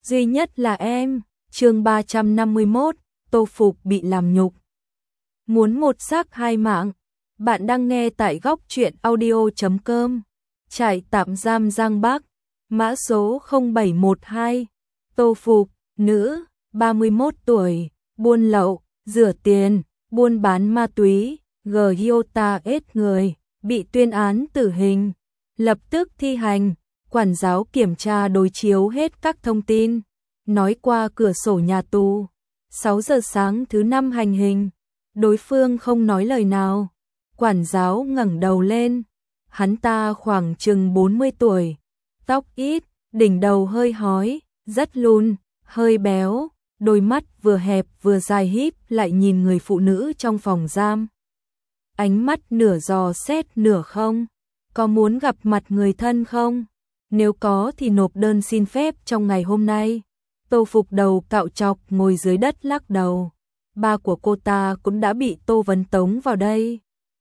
duy nhất là em. Chương 351, Tô Phục bị làm nhục. Muốn một xác hai mạng. Bạn đang nghe tại góc truyện audio.com. Trại tạm giam Giang Bắc, mã số 0712. Tô Phục, nữ, 31 tuổi, buôn lậu, rửa tiền, buôn bán ma túy, Giota ết người, bị tuyên án tử hình. Lập tức thi hành. Quản giáo kiểm tra đối chiếu hết các thông tin, nói qua cửa sổ nhà tù. 6 giờ sáng thứ năm hành hình, đối phương không nói lời nào. Quản giáo ngẩng đầu lên, hắn ta khoảng chừng 40 tuổi, tóc ít, đỉnh đầu hơi hói, rất lùn, hơi béo, đôi mắt vừa hẹp vừa dài híp lại nhìn người phụ nữ trong phòng giam. Ánh mắt nửa dò xét nửa không, có muốn gặp mặt người thân không? Nếu có thì nộp đơn xin phép trong ngày hôm nay. Tô Phục đầu cạo chọc ngồi dưới đất lắc đầu. Ba của cô ta cũng đã bị Tô Vấn tống vào đây.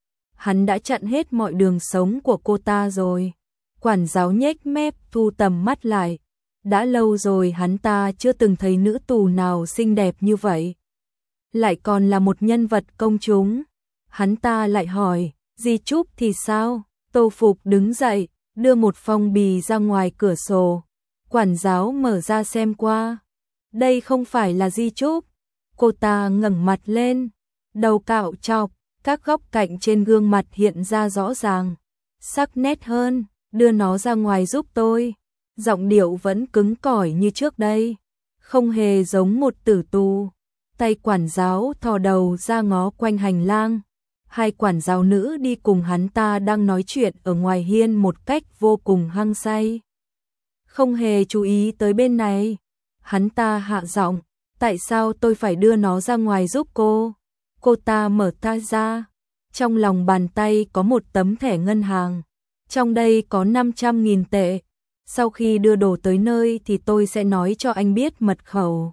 Hắn đã chặn hết mọi đường sống của cô ta rồi. Quản giáo nhếch mép thu tầm mắt lại. Đã lâu rồi hắn ta chưa từng thấy nữ tù nào xinh đẹp như vậy. Lại còn là một nhân vật công chúng. Hắn ta lại hỏi, di chúc thì sao? Tô Phục đứng dậy, đưa một phong bì ra ngoài cửa sổ. Quản giáo mở ra xem qua. Đây không phải là di chúc. Cô ta ngẩng mặt lên, đầu cạo chọc, các góc cạnh trên gương mặt hiện ra rõ ràng, sắc nét hơn. Đưa nó ra ngoài giúp tôi. Giọng điệu vẫn cứng cỏi như trước đây, không hề giống một tử tù. Tay quản giáo thò đầu ra ngó quanh hành lang. Hai quản giáo nữ đi cùng hắn ta đang nói chuyện ở ngoài hiên một cách vô cùng hăng say. Không hề chú ý tới bên này. Hắn ta hạ giọng, tại sao tôi phải đưa nó ra ngoài giúp cô? Cô ta mở tay ra. Trong lòng bàn tay có một tấm thẻ ngân hàng. Trong đây có 500.000 tệ. Sau khi đưa đồ tới nơi thì tôi sẽ nói cho anh biết mật khẩu.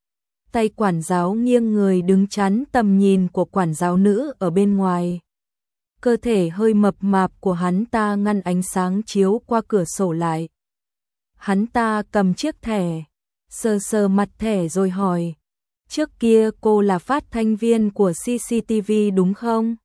Tay quản giáo nghiêng người đứng chắn tầm nhìn của quản giáo nữ ở bên ngoài. Cơ thể hơi mập mạp của hắn ta ngăn ánh sáng chiếu qua cửa sổ lại. Hắn ta cầm chiếc thẻ, sờ sờ mặt thẻ rồi hỏi, trước kia cô là phát thanh viên của CCTV đúng không?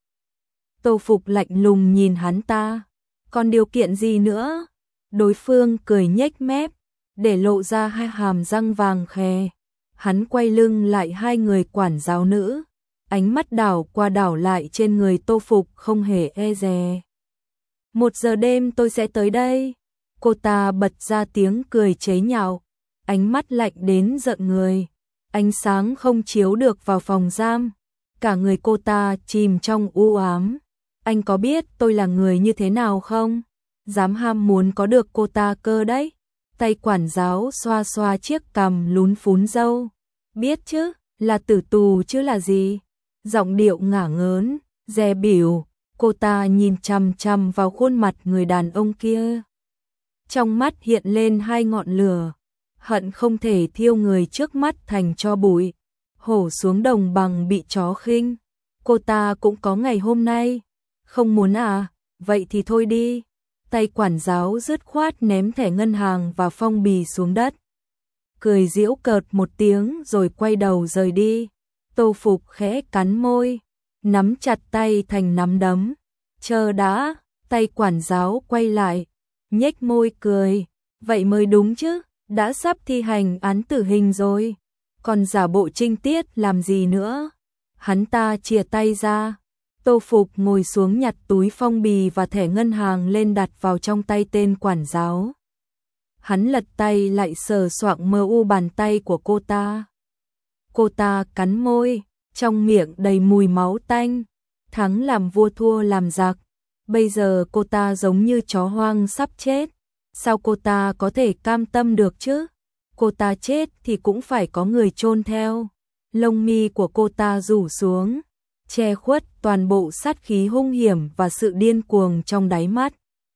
Tô Phục lạnh lùng nhìn hắn ta, còn điều kiện gì nữa? Đối phương cười nhếch mép, để lộ ra hai hàm răng vàng khè. Hắn quay lưng lại hai người quản giáo nữ, ánh mắt đảo qua đảo lại trên người Tô Phục không hề e dè. 1 giờ đêm tôi sẽ tới đây. Cô ta bật ra tiếng cười chế nhạo, ánh mắt lạnh đến giận người. Ánh sáng không chiếu được vào phòng giam, cả người cô ta chìm trong u ám. Anh có biết tôi là người như thế nào không? Dám ham muốn có được cô ta cơ đấy. Tay quản giáo xoa xoa chiếc cằm lún phún râu. Biết chứ, là tử tù chứ là gì? Giọng điệu ngả ngớn, dè bỉu. Cô ta nhìn chằm chằm vào khuôn mặt người đàn ông kia. Trong mắt hiện lên hai ngọn lửa, hận không thể thiêu người trước mắt thành tro bụi. Hổ xuống đồng bằng bị chó khinh. Cô ta cũng có ngày hôm nay. Không muốn à? Vậy thì thôi đi. Tay quản giáo dứt khoát ném thẻ ngân hàng và phong bì xuống đất. Cười giễu cợt một tiếng rồi quay đầu rời đi. Tô Phục khẽ cắn môi, nắm chặt tay thành nắm đấm. Chờ đã. Tay quản giáo quay lại, nhếch môi cười. Vậy mới đúng chứ, đã sắp thi hành án tử hình rồi, còn giả bộ trinh tiết làm gì nữa? Hắn ta chìa tay ra. Tô Phục ngồi xuống nhặt túi phong bì và thẻ ngân hàng lên đặt vào trong tay tên quản giáo. Hắn lật tay lại sờ soạng mờ u bàn tay của cô ta. Cô ta cắn môi, trong miệng đầy mùi máu tanh. Thắng làm vua thua làm giặc. Bây giờ cô ta giống như chó hoang sắp chết. Sao cô ta có thể cam tâm được chứ? Cô ta chết thì cũng phải có người chôn theo. Lông mi của cô ta rủ xuống, che khuất toàn bộ sát khí hung hiểm và sự điên cuồng trong đáy mắt.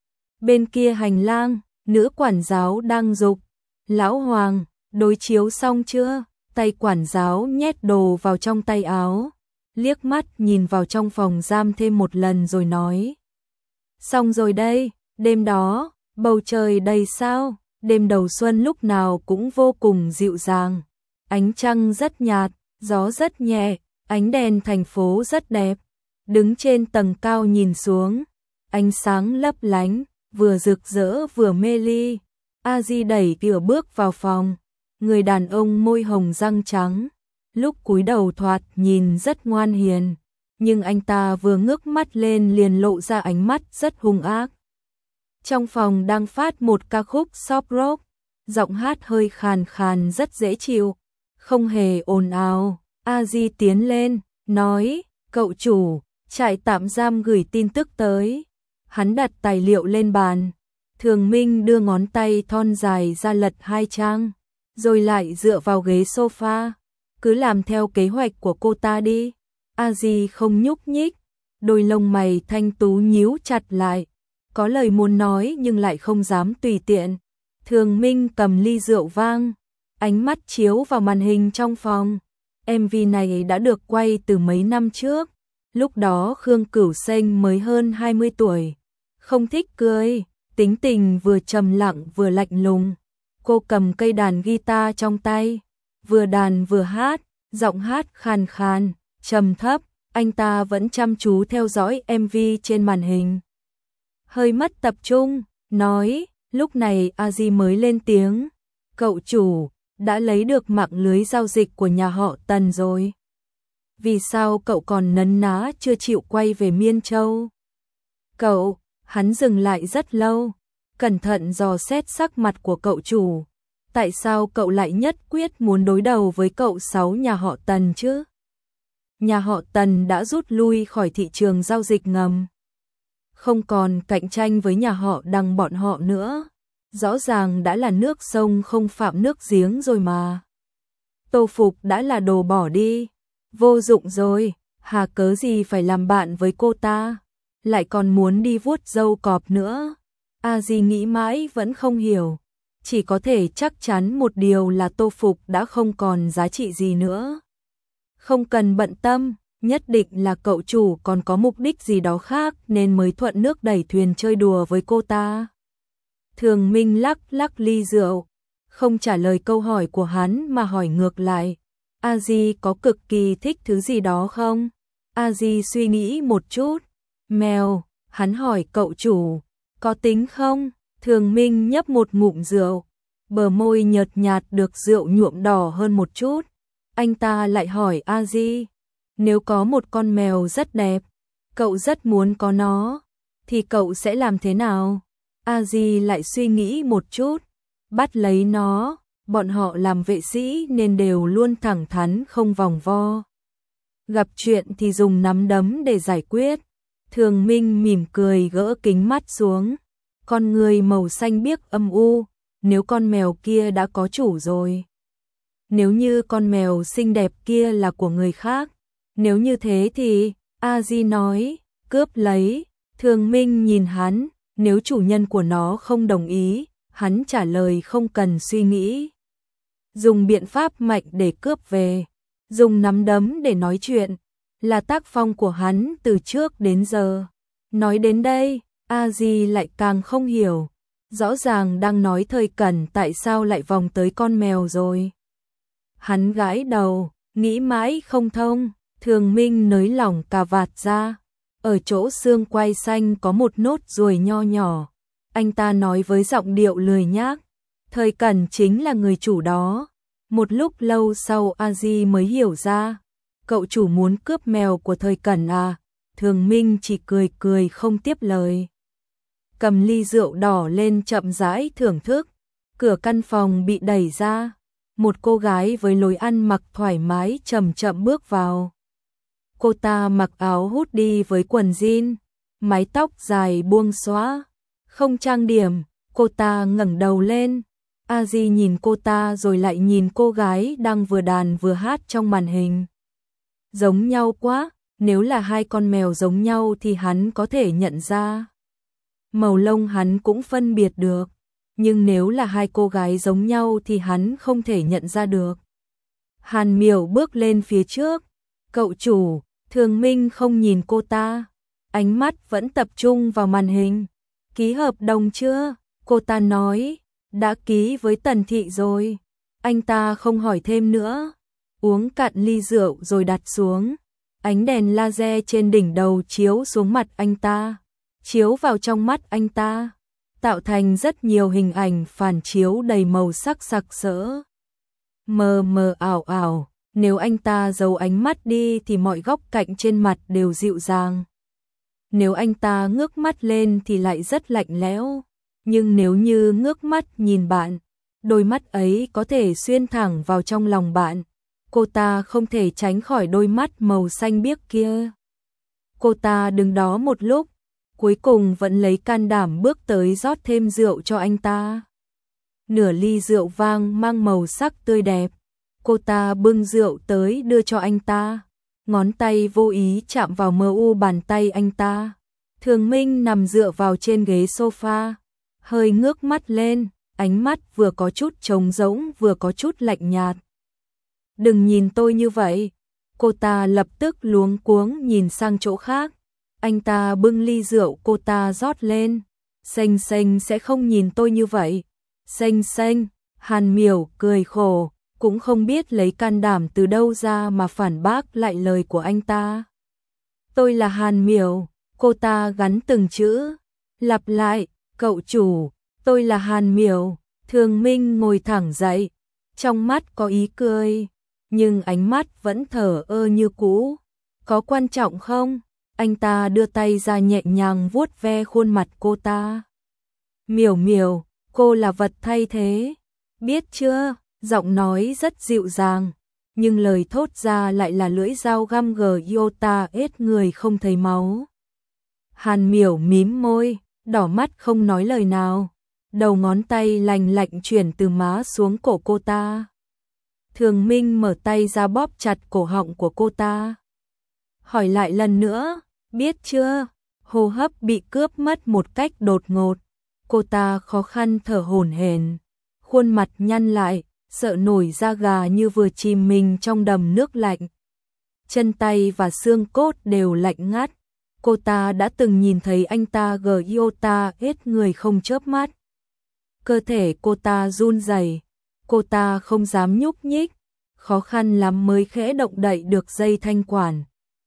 Bên kia hành lang, nữ quản giáo đang giục, Lão Hoàng, đối chiếu xong chưa? Tay quản giáo nhét đồ vào trong tay áo, liếc mắt nhìn vào trong phòng giam thêm một lần rồi nói. Xong rồi đây, đêm đó, bầu trời đầy sao, Đêm đầu xuân lúc nào cũng vô cùng dịu dàng. Ánh trăng rất nhạt, gió rất nhẹ, ánh đèn thành phố rất đẹp. Đứng trên tầng cao nhìn xuống, ánh sáng lấp lánh, vừa rực rỡ vừa mê ly. A Di đẩy cửa bước vào phòng. Người đàn ông môi hồng răng trắng, lúc cúi đầu thoạt nhìn rất ngoan hiền, nhưng anh ta vừa ngước mắt lên liền lộ ra ánh mắt rất hung ác. Trong phòng đang phát một ca khúc soft rock, giọng hát hơi khàn khàn rất dễ chịu, không hề ồn ào. A Di tiến lên, nói, cậu chủ, trại tạm giam gửi tin tức tới. Hắn đặt tài liệu lên bàn. Thường Minh đưa ngón tay thon dài ra lật 2 trang, rồi lại dựa vào ghế sofa. Cứ làm theo kế hoạch của cô ta đi. A Di không nhúc nhích, đôi lông mày thanh tú nhíu chặt lại, có lời muốn nói nhưng lại không dám tùy tiện. Thường Minh cầm ly rượu vang, ánh mắt chiếu vào màn hình trong phòng. MV này đã được quay từ mấy năm trước, lúc đó Khương Cửu Xanh mới hơn 20 tuổi, không thích cười, tính tình vừa trầm lặng vừa lạnh lùng. Cô cầm cây đàn guitar trong tay, vừa đàn vừa hát, giọng hát khàn khàn, trầm thấp, anh ta vẫn chăm chú theo dõi MV trên màn hình. Hơi mất tập trung, nói, lúc này A Di mới lên tiếng, cậu chủ, đã lấy được mạng lưới giao dịch của nhà họ Tần rồi. Vì sao cậu còn nấn ná chưa chịu quay về Miên Châu? Cậu, hắn dừng lại rất lâu, cẩn thận dò xét sắc mặt của cậu chủ. Tại sao cậu lại nhất quyết muốn đối đầu với cậu Sáu nhà họ Tần chứ? Nhà họ Tần đã rút lui khỏi thị trường giao dịch ngầm, không còn cạnh tranh với nhà họ Đằng bọn họ nữa. Rõ ràng đã là nước sông không phạm nước giếng rồi mà. Tô Phục đã là đồ bỏ đi, vô dụng rồi, hà cớ gì phải làm bạn với cô ta, lại còn muốn đi vuốt râu cọp nữa. A Di nghĩ mãi vẫn không hiểu, chỉ có thể chắc chắn một điều là Tô Phục đã không còn giá trị gì nữa. Không cần bận tâm, nhất định là cậu chủ còn có mục đích gì đó khác nên mới thuận nước đẩy thuyền chơi đùa với cô ta. Thường Minh lắc lắc ly rượu, không trả lời câu hỏi của hắn mà hỏi ngược lại. A Di có cực kỳ thích thứ gì đó không? A Di suy nghĩ một chút. Mèo, hắn hỏi cậu chủ, có tính không? Thường Minh nhấp một ngụm rượu, bờ môi nhợt nhạt được rượu nhuộm đỏ hơn một chút. Anh ta lại hỏi A Di, nếu có một con mèo rất đẹp, cậu rất muốn có nó, thì cậu sẽ làm thế nào? A Di lại suy nghĩ một chút, bắt lấy nó, bọn họ làm vệ sĩ nên đều luôn thẳng thắn không vòng vo. Gặp chuyện thì dùng nắm đấm để giải quyết. Thường Minh mỉm cười gỡ kính mắt xuống, con người màu xanh biếc âm u, nếu con mèo kia đã có chủ rồi. Nếu như con mèo xinh đẹp kia là của người khác, nếu như thế thì, A Di nói, cướp lấy. Thường Minh nhìn hắn, nếu chủ nhân của nó không đồng ý, hắn trả lời không cần suy nghĩ. Dùng biện pháp mạnh để cướp về, dùng nắm đấm để nói chuyện, là tác phong của hắn từ trước đến giờ. Nói đến đây, A Di lại càng không hiểu, rõ ràng đang nói Thời Cẩn tại sao lại vòng tới con mèo rồi. Hắn gãi đầu, nghĩ mãi không thông. Thường Minh nới lỏng cà vạt ra, ở chỗ xương quai xanh có một nốt ruồi nho nhỏ. Anh ta nói với giọng điệu lười nhác, Thời Cẩn chính là người chủ đó. Một lúc lâu sau A Di mới hiểu ra, cậu chủ muốn cướp mèo của Thời Cẩn à? Thường Minh chỉ cười cười không tiếp lời. Cầm ly rượu đỏ lên chậm rãi thưởng thức. Cửa căn phòng bị đẩy ra, một cô gái với lối ăn mặc thoải mái chậm chậm bước vào. Cô ta mặc áo hoodie với quần jean, mái tóc dài buông xõa, không trang điểm. Cô ta ngẩng đầu lên, A Di nhìn cô ta rồi lại nhìn cô gái đang vừa đàn vừa hát trong màn hình. Giống nhau quá, nếu là hai con mèo giống nhau thì hắn có thể nhận ra. Màu lông hắn cũng phân biệt được, nhưng nếu là hai cô gái giống nhau thì hắn không thể nhận ra được. Hàn Miểu bước lên phía trước, cậu chủ. Thường Minh không nhìn cô ta, ánh mắt vẫn tập trung vào màn hình. Ký hợp đồng chưa? Cô ta nói, đã ký với Tần Thị rồi. Anh ta không hỏi thêm nữa, uống cạn ly rượu rồi đặt xuống. Ánh đèn laser trên đỉnh đầu chiếu xuống mặt anh ta, chiếu vào trong mắt anh ta, tạo thành rất nhiều hình ảnh phản chiếu đầy màu sắc sặc sỡ. Mờ mờ ảo ảo, nếu anh ta giấu ánh mắt đi thì mọi góc cạnh trên mặt đều dịu dàng. Nếu anh ta ngước mắt lên thì lại rất lạnh lẽo, nhưng nếu như ngước mắt nhìn bạn, đôi mắt ấy có thể xuyên thẳng vào trong lòng bạn. Cô ta không thể tránh khỏi đôi mắt màu xanh biếc kia. Cô ta đứng đó một lúc, cuối cùng vẫn lấy can đảm bước tới rót thêm rượu cho anh ta. Nửa ly rượu vang mang màu sắc tươi đẹp. Cô ta bưng rượu tới đưa cho anh ta. Ngón tay vô ý chạm vào mờ u bàn tay anh ta. Thường Minh nằm dựa vào trên ghế sofa, hơi ngước mắt lên, ánh mắt vừa có chút trống rỗng vừa có chút lạnh nhạt. Đừng nhìn tôi như vậy. Cô ta lập tức luống cuống nhìn sang chỗ khác. Anh ta bưng ly rượu cô ta rót lên. Xanh xanh sẽ không nhìn tôi như vậy. Xanh xanh, Hàn Miểu cười khổ, cũng không biết lấy can đảm từ đâu ra mà phản bác lại lời của anh ta. Tôi là Hàn Miểu, cô ta gắn từng chữ, lặp lại, cậu chủ, tôi là Hàn Miểu. Thường Minh ngồi thẳng dậy, trong mắt có ý cười, nhưng ánh mắt vẫn thờ ơ như cũ. Có quan trọng không? Anh ta đưa tay ra nhẹ nhàng vuốt ve khuôn mặt cô ta. Miểu Miểu, cô là vật thay thế, biết chưa? Giọng nói rất dịu dàng, nhưng lời thốt ra lại là lưỡi dao găm iota ết người không thấy máu. Hàn Miểu mím môi, đỏ mắt không nói lời nào. Đầu ngón tay lành lạnh chuyển từ má xuống cổ cô ta. Thường Minh mở tay ra bóp chặt cổ họng của cô ta. Hỏi lại lần nữa, biết chưa? Hô hấp bị cướp mất một cách đột ngột. Cô ta khó khăn thở hổn hển, khuôn mặt nhăn lại, sợ nổi da gà như vừa chìm mình trong đầm nước lạnh. Chân tay và xương cốt đều lạnh ngắt. Cô ta đã từng nhìn thấy anh ta iota hết người không chớp mắt. Cơ thể cô ta run rẩy, cô ta không dám nhúc nhích, khó khăn lắm mới khẽ động đậy được dây thanh quản.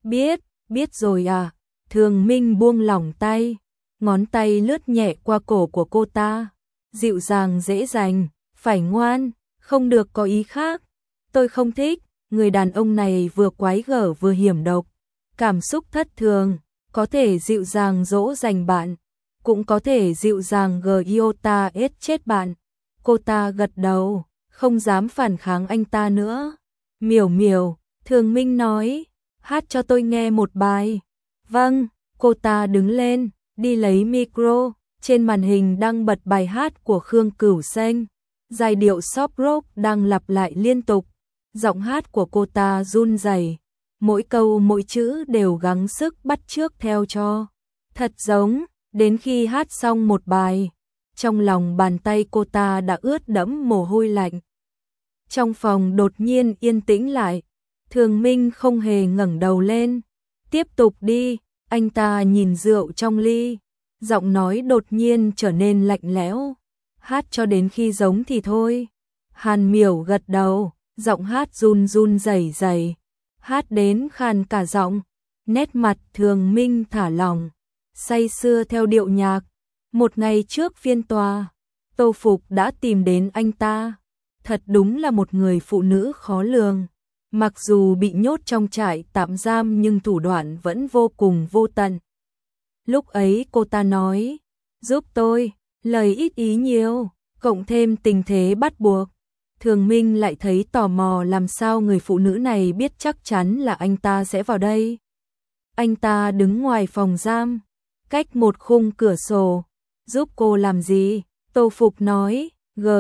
Biết rồi à? Thường Minh buông lỏng tay, ngón tay lướt nhẹ qua cổ của cô ta, dịu dàng dễ dàng, phải ngoan, không được có ý khác. Tôi không thích, người đàn ông này vừa quái gở vừa hiểm độc, cảm xúc thất thường, có thể dịu dàng dỗ dành bạn, cũng có thể dịu dàng iota ết chết bạn. Cô ta gật đầu, không dám phản kháng anh ta nữa. Miểu Miểu, Thường Minh nói, hát cho tôi nghe một bài. Vâng, cô ta đứng lên, đi lấy micro, trên màn hình đang bật bài hát của Khương Cửu Xanh. Giai điệu soft rock đang lặp lại liên tục, giọng hát của cô ta run rẩy, mỗi câu mỗi chữ đều gắng sức bắt chước theo cho thật giống. Đến khi hát xong một bài, trong lòng bàn tay cô ta đã ướt đẫm mồ hôi lạnh. Trong phòng đột nhiên yên tĩnh lại, Thường Minh không hề ngẩng đầu lên. Tiếp tục đi, anh ta nhìn rượu trong ly, giọng nói đột nhiên trở nên lạnh lẽo. Hát cho đến khi giống thì thôi. Hàn Miểu gật đầu, giọng hát run run rẩy rẩy, hát đến khàn cả giọng. Nét mặt Thường Minh thả lỏng, say sưa theo điệu nhạc. Một ngày trước phiên tòa, Tô Phục đã tìm đến anh ta. Thật đúng là một người phụ nữ khó lường. Mặc dù bị nhốt trong trại tạm giam nhưng thủ đoạn vẫn vô cùng vô tận. Lúc ấy cô ta nói, giúp tôi, lời ít ý nhiều, cộng thêm tình thế bắt buộc. Thường Minh lại thấy tò mò làm sao người phụ nữ này biết chắc chắn là anh ta sẽ vào đây. Anh ta đứng ngoài phòng giam, cách một khung cửa sổ. Giúp cô làm gì? Tô Phục nói,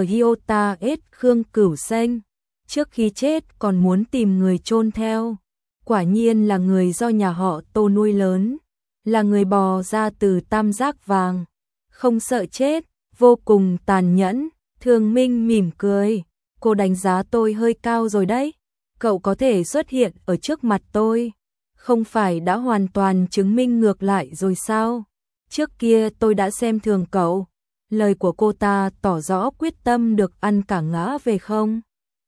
iota ết Khương Cửu Xanh. Trước khi chết còn muốn tìm người chôn theo. Quả nhiên là người do nhà họ Tô nuôi lớn, là người bò ra từ tam giác vàng, không sợ chết, vô cùng tàn nhẫn. Thường Minh mỉm cười, cô đánh giá tôi hơi cao rồi đấy. Cậu có thể xuất hiện ở trước mặt tôi, không phải đã hoàn toàn chứng minh ngược lại rồi sao? Trước kia tôi đã xem thường cậu, Lời của cô ta tỏ rõ quyết tâm được ăn cả ngã về không.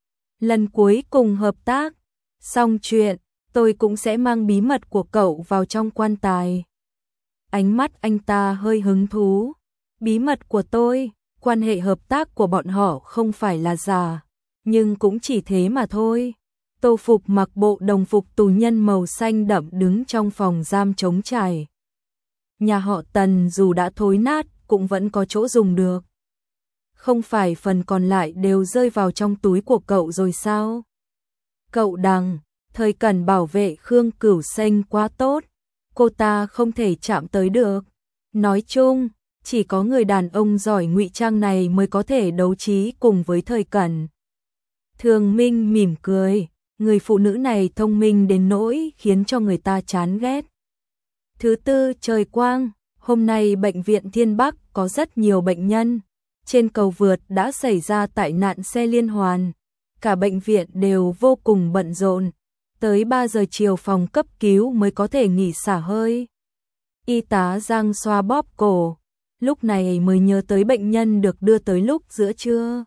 Lần cuối cùng hợp tác, xong chuyện, tôi cũng sẽ mang bí mật của cậu vào trong quan tài. Ánh mắt anh ta hơi hứng thú. Bí mật của tôi, quan hệ hợp tác của bọn họ không phải là giả, nhưng cũng chỉ thế mà thôi. Tô Phục mặc bộ đồng phục tù nhân màu xanh đậm đứng trong phòng giam trống trải. Nhà họ Tần dù đã thối nát cũng vẫn có chỗ dùng được. Không phải phần còn lại đều rơi vào trong túi của cậu rồi sao? Cậu Đằng, Thời Cẩn bảo vệ Khương Cửu Xanh quá tốt, cô ta không thể chạm tới được. Nói chung, chỉ có người đàn ông giỏi ngụy trang này mới có thể đấu trí cùng với Thời Cẩn. Thường Minh mỉm cười, người phụ nữ này thông minh đến nỗi khiến cho người ta chán ghét. Thứ tư trời quang, hôm nay bệnh viện Thiên Bắc có rất nhiều bệnh nhân. Trên cầu vượt đã xảy ra tai nạn xe liên hoàn. Cả bệnh viện đều vô cùng bận rộn. Tới 3 giờ chiều phòng cấp cứu mới có thể nghỉ xả hơi. Y tá Giang xoa bóp cổ, lúc này mới nhớ tới bệnh nhân được đưa tới lúc giữa trưa.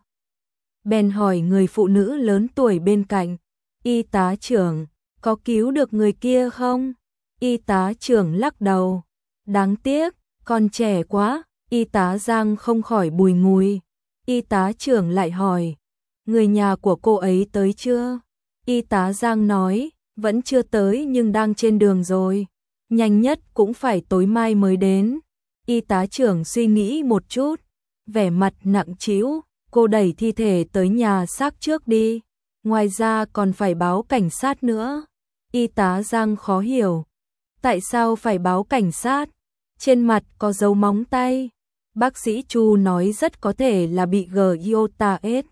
Bèn hỏi người phụ nữ lớn tuổi bên cạnh, y tá trưởng, có cứu được người kia không? Y tá trưởng lắc đầu, đáng tiếc, còn trẻ quá. Y tá Giang không khỏi bùi ngùi. Y tá trưởng lại hỏi, người nhà của cô ấy tới chưa? Y tá Giang nói, vẫn chưa tới nhưng đang trên đường rồi. Nhanh nhất cũng phải tối mai mới đến. Y tá trưởng suy nghĩ một chút, vẻ mặt nặng trĩu, cô đẩy thi thể tới nhà xác trước đi. Ngoài ra còn phải báo cảnh sát nữa. Y tá Giang khó hiểu, tại sao phải báo cảnh sát? Trên mặt có dấu móng tay. Bác sĩ Chu nói rất có thể là bị G-iota-S.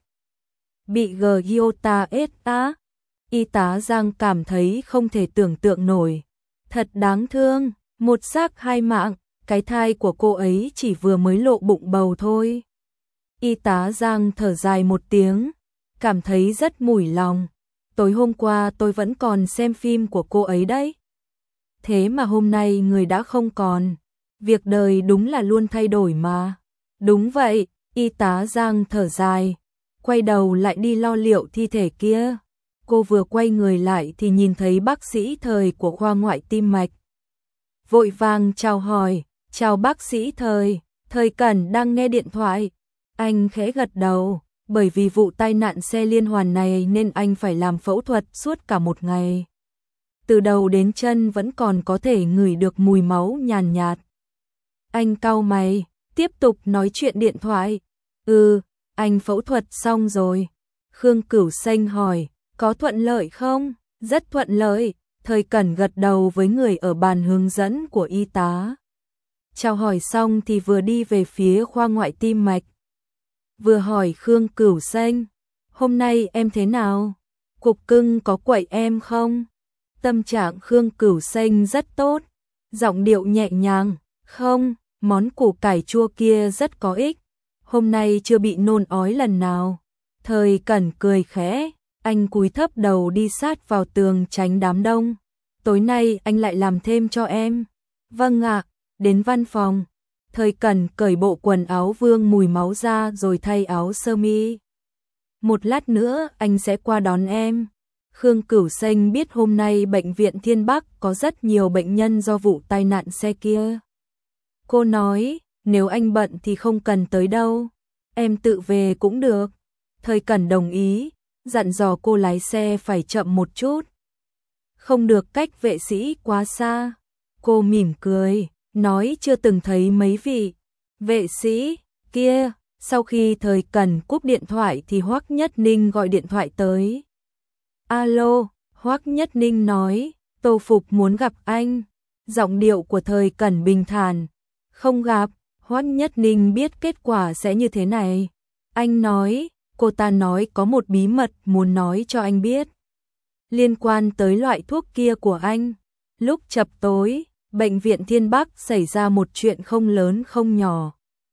Bị G-iota-S á? Y tá Giang cảm thấy không thể tưởng tượng nổi. Thật đáng thương, một xác hai mạng, cái thai của cô ấy chỉ vừa mới lộ bụng bầu thôi. Y tá Giang thở dài một tiếng, cảm thấy rất mủi lòng. Tối hôm qua tôi vẫn còn xem phim của cô ấy đấy. Thế mà hôm nay người đã không còn. Việc đời đúng là luôn thay đổi mà. Đúng vậy, y tá Giang thở dài, quay đầu lại đi lo liệu thi thể kia. Cô vừa quay người lại thì nhìn thấy bác sĩ Thời của khoa ngoại tim mạch. Vội vàng chào hỏi, chào bác sĩ Thời, Thời Cẩn đang nghe điện thoại. Anh khẽ gật đầu, bởi vì vụ tai nạn xe liên hoàn này nên anh phải làm phẫu thuật suốt cả một ngày. Từ đầu đến chân vẫn còn có thể ngửi được mùi máu nhàn nhạt. Anh cau mày, tiếp tục nói chuyện điện thoại. Anh phẫu thuật xong rồi. Khương Cửu Xanh hỏi, có thuận lợi không? Rất thuận lợi. Thời Cẩn gật đầu với người ở bàn hướng dẫn của y tá. Chào hỏi xong thì vừa đi về phía khoa ngoại tim mạch. Vừa hỏi Khương Cửu Xanh, hôm nay em thế nào? Cục cưng có quậy em không? Tâm trạng Khương Cửu Xanh rất tốt, giọng điệu nhẹ nhàng, không, món củ cải chua kia rất có ích, hôm nay chưa bị nôn ói lần nào. Thời Cẩn cười khẽ, anh cúi thấp đầu đi sát vào tường tránh đám đông. Tối nay anh lại làm thêm cho em. Vâng ạ, đến văn phòng. Thời Cẩn cởi bộ quần áo vương mùi máu ra rồi thay áo sơ mi. Một lát nữa anh sẽ qua đón em. Khương Cửu Xanh biết hôm nay bệnh viện Thiên Bắc có rất nhiều bệnh nhân do vụ tai nạn xe kia. Cô nói, nếu anh bận thì không cần tới đâu, em tự về cũng được. Thời Cẩn đồng ý, dặn dò cô lái xe phải chậm một chút. Không được cách vệ sĩ quá xa. Cô mỉm cười, nói chưa từng thấy mấy vị vệ sĩ kia. Sau khi Thời Cẩn cúp điện thoại thì Hoắc Nhất Ninh gọi điện thoại tới. Alo, Hoắc Nhất Ninh nói, Tô Phục muốn gặp anh. Giọng điệu của Thời Cẩn bình thản. Không gặp, Hoắc Nhất Ninh biết kết quả sẽ như thế này. Anh nói, cô ta nói có một bí mật muốn nói cho anh biết. Liên quan tới loại thuốc kia của anh. Lúc chập tối, bệnh viện Thiên Bắc xảy ra một chuyện không lớn không nhỏ.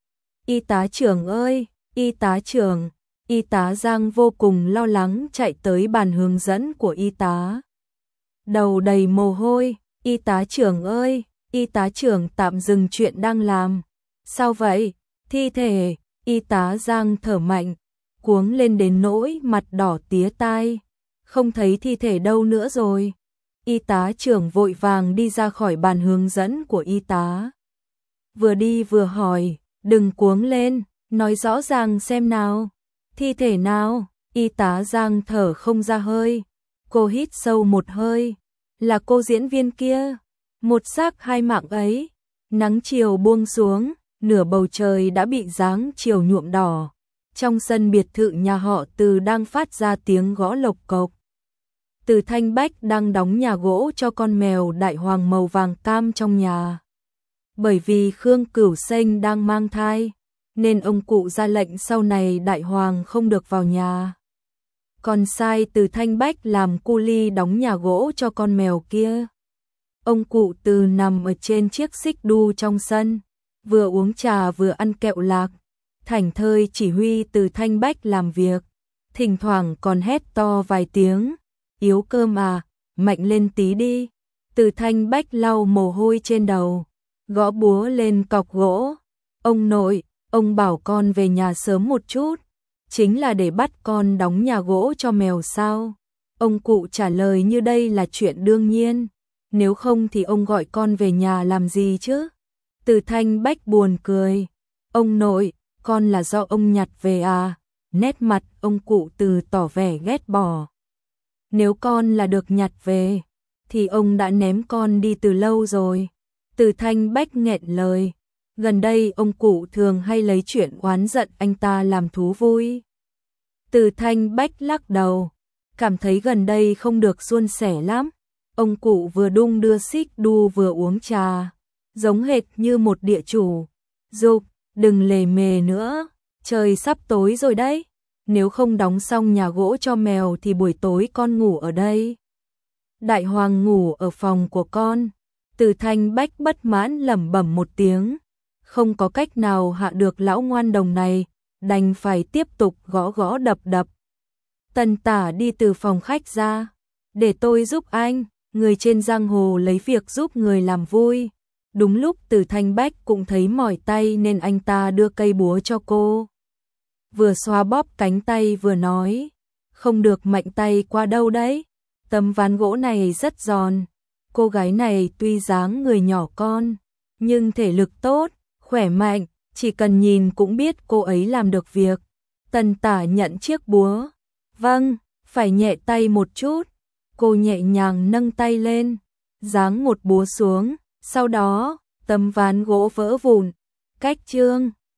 Y tá trưởng ơi, y tá trưởng. Y tá Giang vô cùng lo lắng chạy tới bàn hướng dẫn của y tá. Đầu đầy mồ hôi, y tá trưởng ơi, y tá trưởng tạm dừng chuyện đang làm. Sao vậy? Thi thể, y tá Giang thở mạnh, cuống lên đến nỗi mặt đỏ tía tai. Không thấy thi thể đâu nữa rồi. Y tá trưởng vội vàng đi ra khỏi bàn hướng dẫn của y tá. Vừa đi vừa hỏi, đừng cuống lên, nói rõ ràng xem nào. Thi thể nào? Y tá Giang thở không ra hơi. Cô hít sâu một hơi. Là cô diễn viên kia. Một xác hai mạng ấy. Nắng chiều buông xuống, nửa bầu trời đã bị dáng chiều nhuộm đỏ. Trong sân biệt thự nhà họ Từ đang phát ra tiếng gõ lộc cộc. Từ Thanh Bách đang đóng nhà gỗ cho con mèo đại hoàng màu vàng cam trong nhà. Bởi vì Khương Cửu Sênh đang mang thai, nên ông cụ ra lệnh sau này đại hoàng không được vào nhà. Còn sai Từ Thanh Bách làm cu li đóng nhà gỗ cho con mèo kia. Ông cụ Từ nằm ở trên chiếc xích đu trong sân, vừa uống trà vừa ăn kẹo lạc, thảnh thơi chỉ huy Từ Thanh Bách làm việc, thỉnh thoảng còn hét to vài tiếng, yếu cơm à, mạnh lên tí đi. Từ Thanh Bách lau mồ hôi trên đầu, gõ búa lên cọc gỗ. Ông nội, ông bảo con về nhà sớm một chút, chính là để bắt con đóng nhà gỗ cho mèo sao? Ông cụ trả lời như đây là chuyện đương nhiên, nếu không thì ông gọi con về nhà làm gì chứ? Từ Thanh Bách buồn cười, ông nội, con là do ông nhặt về à? Nét mặt ông cụ Từ tỏ vẻ ghét bỏ. Nếu con là được nhặt về, thì ông đã ném con đi từ lâu rồi. Từ Thanh Bách nghẹn lời, gần đây ông cụ thường hay lấy chuyện oán giận anh ta làm thú vui. Từ Thanh Bách lắc đầu, cảm thấy gần đây không được suôn sẻ lắm. Ông cụ vừa đung đưa xích đu vừa uống trà, giống hệt như một địa chủ. Dục, đừng lề mề nữa, trời sắp tối rồi đấy. Nếu không đóng xong nhà gỗ cho mèo thì buổi tối con ngủ ở đây. Đại hoàng ngủ ở phòng của con. Từ Thanh Bách bất mãn lẩm bẩm một tiếng, không có cách nào hạ được lão ngoan đồng này, đành phải tiếp tục gõ gõ đập đập. Tần Tả đi từ phòng khách ra, để tôi giúp anh, người trên giang hồ lấy việc giúp người làm vui. Đúng lúc Từ Thanh Bách cũng thấy mỏi tay nên anh ta đưa cây búa cho cô. Vừa xoa bóp cánh tay vừa nói, không được mạnh tay qua đâu đấy, tấm ván gỗ này rất giòn. Cô gái này tuy dáng người nhỏ con, nhưng thể lực tốt, khỏe mạnh, chỉ cần nhìn cũng biết cô ấy làm được việc. Tần Tả nhận chiếc búa. Vâng, phải nhẹ tay một chút. Cô nhẹ nhàng nâng tay lên, giáng một búa xuống, sau đó, tấm ván gỗ vỡ vụn. Cách chương